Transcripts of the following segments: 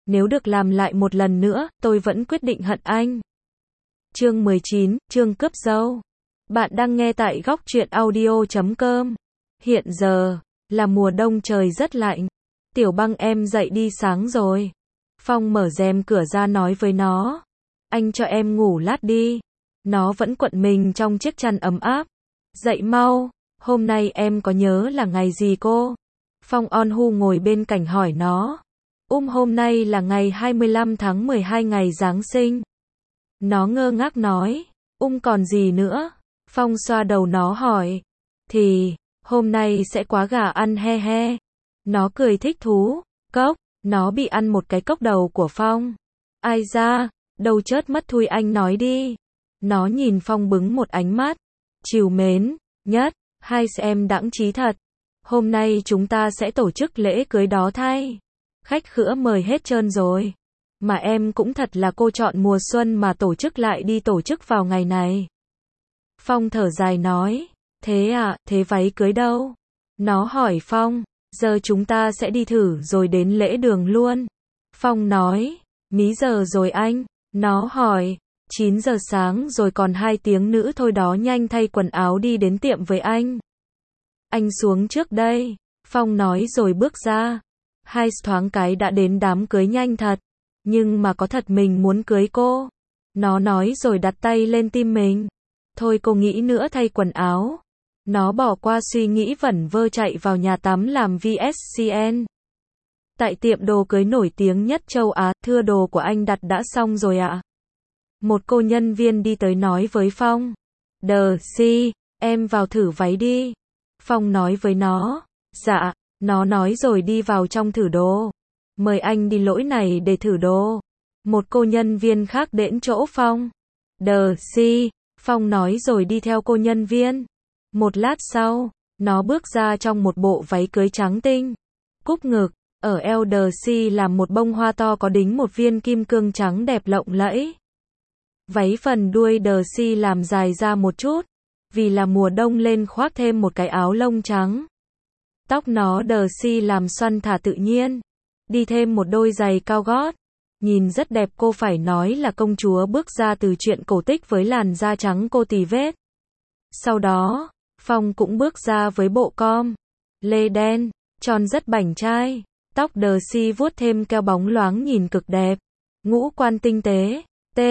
Nếu được làm lại một lần nữa, tôi vẫn quyết định hận anh. Chương 19, chương cướp dâu. Bạn đang nghe tại góc truyện audio.com. Hiện giờ là mùa đông, trời rất lạnh. Tiểu Băng, em dậy đi, sáng rồi. Phong mở rèm cửa ra nói với nó. Anh cho em ngủ lát đi. Nó vẫn cuộn mình trong chiếc chăn ấm áp. Dậy mau, hôm nay em có nhớ là ngày gì cô? Phong On Hu ngồi bên cạnh hỏi nó. Hôm nay là ngày 25 tháng 12, ngày Giáng sinh. Nó ngơ ngác nói. Còn gì nữa? Phong xoa đầu nó hỏi. Thì, hôm nay sẽ quá gà ăn he he. Nó cười thích thú. Cốc, nó bị ăn một cái cốc đầu của Phong. Ai da, đâu chớt mất thui, anh nói đi. Nó nhìn Phong bứng một ánh mắt trìu mến nhất. Hai em đãng trí thật. Hôm nay chúng ta sẽ tổ chức lễ cưới đó thay. Khách khứa mời hết trơn rồi. Mà em cũng thật là cô chọn mùa xuân mà tổ chức lại đi tổ chức vào ngày này. Phong thở dài nói. Thế à, thế váy cưới đâu? Nó hỏi Phong. Giờ chúng ta sẽ đi thử rồi đến lễ đường luôn. Phong nói. Mấy giờ rồi anh? Nó hỏi. 9 giờ sáng rồi, còn 2 tiếng nữa thôi đó, nhanh thay quần áo đi đến tiệm với anh. Anh xuống trước đây. Phong nói rồi bước ra. Hai thoáng cái đã đến đám cưới nhanh thật. Nhưng mà có thật mình muốn cưới cô. Nó nói rồi đặt tay lên tim mình. Thôi cô nghĩ nữa, thay quần áo. Nó bỏ qua suy nghĩ vẩn vơ chạy vào nhà tắm làm VSCN. Tại tiệm đồ cưới nổi tiếng nhất châu Á. Thưa, đồ của anh đặt đã xong rồi ạ. Một cô nhân viên đi tới nói với Phong. Si, em vào thử váy đi. Phong nói với nó. Dạ. Nó nói rồi đi vào trong thử đồ. Mời anh đi lỗi này để thử đồ. Một cô nhân viên khác đến chỗ Phong. Si, Phong nói rồi đi theo cô nhân viên. Một lát sau, nó bước ra trong một bộ váy cưới trắng tinh. Cúp ngực, ở eo Si làm một bông hoa to có đính một viên kim cương trắng đẹp lộng lẫy. Váy phần đuôi Si làm dài ra một chút. Vì là mùa đông lên khoác thêm một cái áo lông trắng. Tóc nó Si làm xoăn thả tự nhiên. Đi thêm một đôi giày cao gót. Nhìn rất đẹp, cô phải nói là công chúa bước ra từ truyện cổ tích với làn da trắng cô tì vết. Sau đó, Phong cũng bước ra với bộ com lê đen, tròn rất bảnh trai. Tóc Si vuốt thêm keo bóng loáng nhìn cực đẹp. Ngũ quan tinh tế.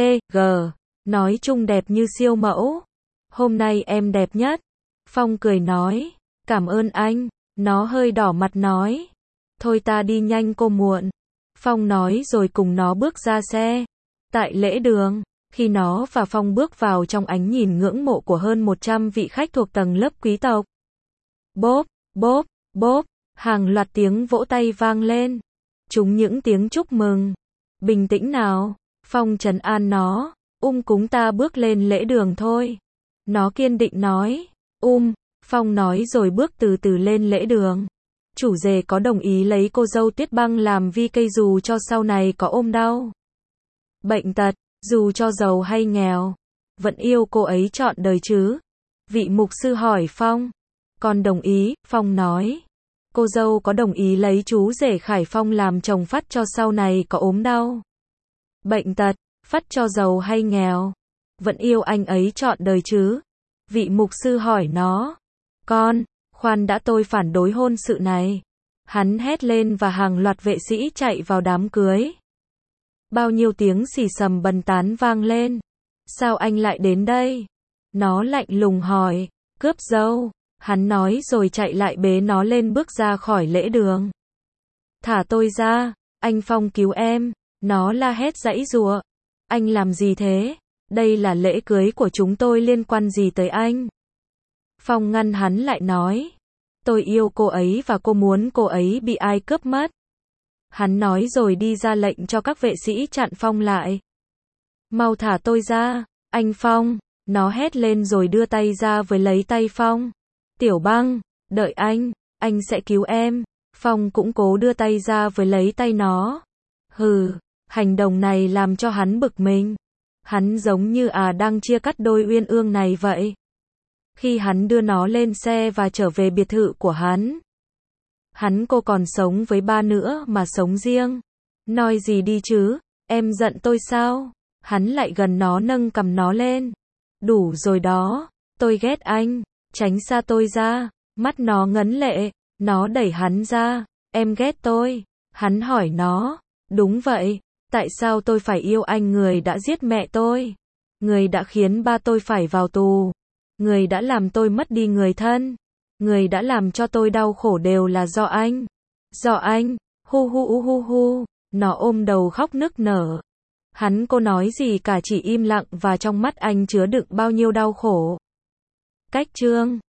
Nói chung đẹp như siêu mẫu. Hôm nay em đẹp nhất. Phong cười nói. Cảm ơn anh. Nó hơi đỏ mặt nói. Thôi ta đi nhanh, cô muộn. Phong nói rồi cùng nó bước ra xe. Tại lễ đường, khi nó và Phong bước vào trong ánh nhìn ngưỡng mộ của hơn 100 vị khách thuộc tầng lớp quý tộc. Bốp, bốp, bốp, hàng loạt tiếng vỗ tay vang lên. Chúng những tiếng chúc mừng. Bình tĩnh nào. Phong trấn an nó. Cúng ta bước lên lễ đường thôi. Nó kiên định nói. Phong nói rồi bước từ từ lên lễ đường. Chủ rể có đồng ý lấy cô dâu Tuyết Băng làm vi cây dù cho sau này có ôm đau, bệnh tật, dù cho giàu hay nghèo, vẫn yêu cô ấy trọn đời chứ? Vị mục sư hỏi Phong. Con đồng ý, Phong nói. Cô dâu có đồng ý lấy chú rể Khải Phong làm chồng phắt cho sau này có ốm đau, bệnh tật, phắt cho giàu hay nghèo, vẫn yêu anh ấy trọn đời chứ? Vị mục sư hỏi nó. Con, khoan đã, tôi phản đối hôn sự này. Hắn hét lên và hàng loạt vệ sĩ chạy vào đám cưới. Bao nhiêu tiếng xì xầm bần tán vang lên. Sao anh lại đến đây? Nó lạnh lùng hỏi. Cướp dâu. Hắn nói rồi chạy lại bế nó lên, bước ra khỏi lễ đường. Thả tôi ra, anh Phong cứu em. Nó la hét giãy giụa. Anh làm gì thế? Đây là lễ cưới của chúng tôi, liên quan gì tới anh? Phong ngăn hắn lại nói. Tôi yêu cô ấy và cô muốn cô ấy bị ai cướp mất. Hắn nói rồi đi ra lệnh cho các vệ sĩ chặn Phong lại. Mau thả tôi ra, anh Phong. Nó hét lên rồi đưa tay ra với lấy tay Phong. Tiểu Băng, đợi anh sẽ cứu em. Phong cũng cố đưa tay ra với lấy tay nó. Hành động này làm cho hắn bực mình. Hắn giống như đang chia cắt đôi uyên ương này vậy. Khi hắn đưa nó lên xe và trở về biệt thự của hắn. Cô còn sống với ba nữa mà sống riêng. Nói gì đi chứ, em giận tôi sao? Hắn lại gần nó nâng cầm nó lên. Đủ rồi đó, tôi ghét anh, tránh xa tôi ra. Mắt nó ngấn lệ, nó đẩy hắn ra. Em ghét tôi. Hắn hỏi nó, đúng vậy, tại sao tôi phải yêu anh, người đã giết mẹ tôi? Người đã khiến ba tôi phải vào tù. Người đã làm tôi mất đi người thân. Người đã làm cho tôi đau khổ đều là do anh. Do anh, hu hu hu hu. Nó ôm đầu khóc nức nở. Hắn cô nói gì cả, chỉ im lặng, và trong mắt anh chứa đựng bao nhiêu đau khổ. Cách chương